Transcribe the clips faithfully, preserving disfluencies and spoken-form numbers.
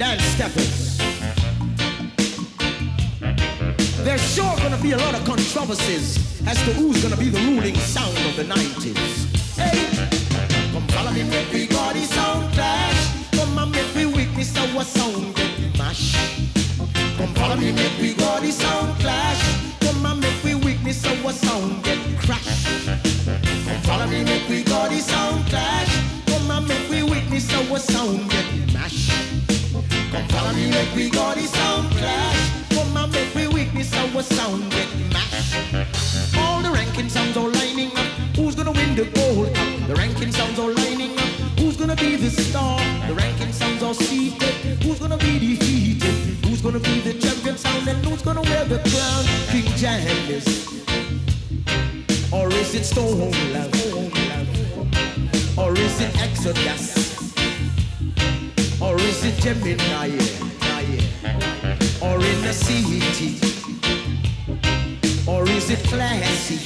dance steppers. There's sure gonna be a lot of controversies as to who's gonna be the ruling sound of the nineties. Hey, come follow me, make we got the sound clash. Come and make we witness our sound get mash. Come follow me, make we got the sound clash. Come and make we witness our sound get crash. Come follow me, make we got the sound clash. Come and make we witness our sound get mash. Come follow me, make we got the sound clash. Come and make we witness our sound get mash. All the ranking sounds are lining up. Who's gonna win the gold cup? The ranking sounds are lining up. Who's gonna be the star? The ranking sounds are seated. Who's gonna be defeated? Who's gonna be the champion sound? And who's gonna wear the crown? King James, or is it Stone Love? Or is it Exodus? Or is it Gemini? Or in the city? Or is it classy?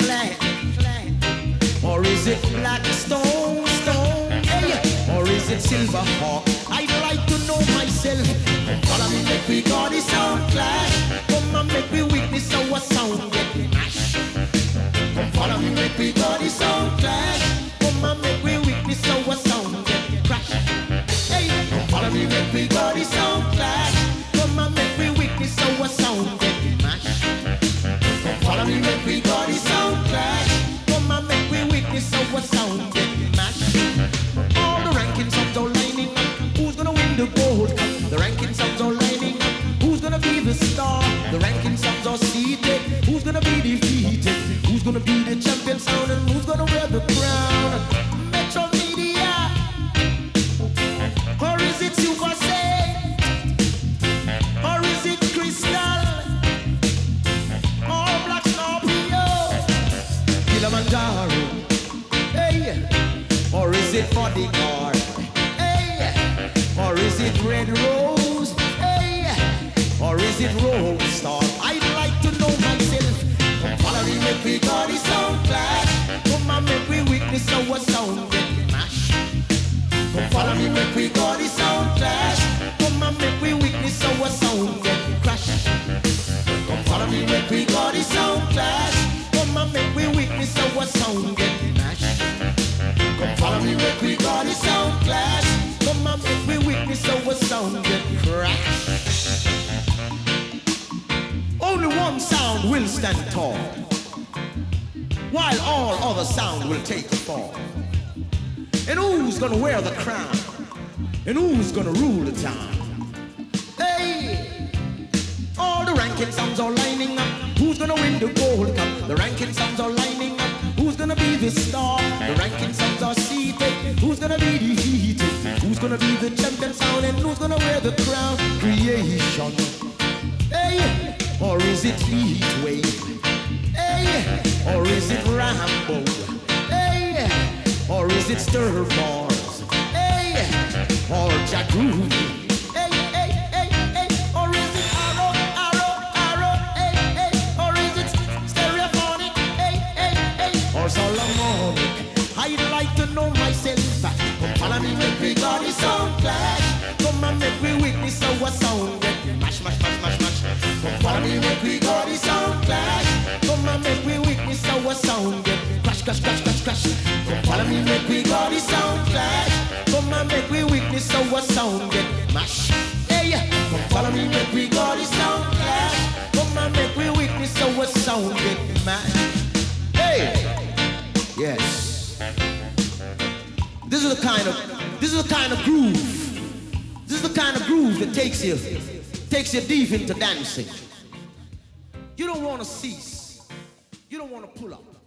Or is it black stone, stone? Hey. Or is it silver hawk? I'd like to know myself. Come follow me, make we got the sound clash. Come and make we witness our sound get mash. Come follow me, make we got the sound clash. Come and make we witness our sound get crash. Hey, come follow me, make we got the sound clash. Come and make we witness our sound get mash. Come follow me, make we got the sound clash. Come and make we witness our sound get mash. All the ranking sounds are lining up. Who's gonna win the gold cup? The ranking sounds are lining up. Who's gonna be the star? The ranking sounds are seated. Who's gonna be defeated? Who's gonna be the champion sound? And who's gonna wear the crown? Metro Media, or is it Super Saint? Or is it Crystal? Or Black Scorpio? Kilimanjaro, hey. Or is it Bodyguard? Hey. Or is it Red Rose? Hey. Or is it Roll Star? I'd like to know myself. Come follow me, make we got the sound clash. Come and make we witness our sound get mash. Come follow me, make we got the sound clash. Come and make we witness our sound get crash. Come follow me, make we got the sound clash. Come and make we witness our sound get mash. Come follow me, make we got the sound clash. Come and make we witness our sound get crash. Only one sound will stand tall, while all other sound will take the fall. And who's gonna wear the crown? And who's gonna rule the town? Hey! All the ranking sounds are lining up. Who's gonna win the gold cup? The ranking sounds are lining up. Who's gonna be the star? The ranking sounds are seated. Who's gonna be defeated? Who's gonna be the champion sound? And who's gonna wear the crown? Creation. Hey! Or is it Heatwave? Hey! Or is it Rambo? Hey! Or is it Stir Bars? Hey! Or Jack Groovy? Hey, hey, hey, hey! Or is it Arrow, Arrow, Arrow? Hey, hey! Or is it Stereophonic? Hey, hey, hey! Or Solomonic? I'd like to know myself. Come follow me, make we got the sound clash. Come and make we witness our sound get mash, mash, mash, mash, mash. Come follow me, make we got the sound clash. Come and make we witness our sound get crash, crash, crash, crash, crash. Come follow me, make we got the sound clash. Come and make we witness our sound get mash. Hey, come follow me, make we got the sound clash. Come and make we witness our sound get mash. Hey, yes. This is the kind of, this is the kind of groove. This is the kind of groove that takes you, takes you deep into dancing. You don't want to cease. You don't want to pull up.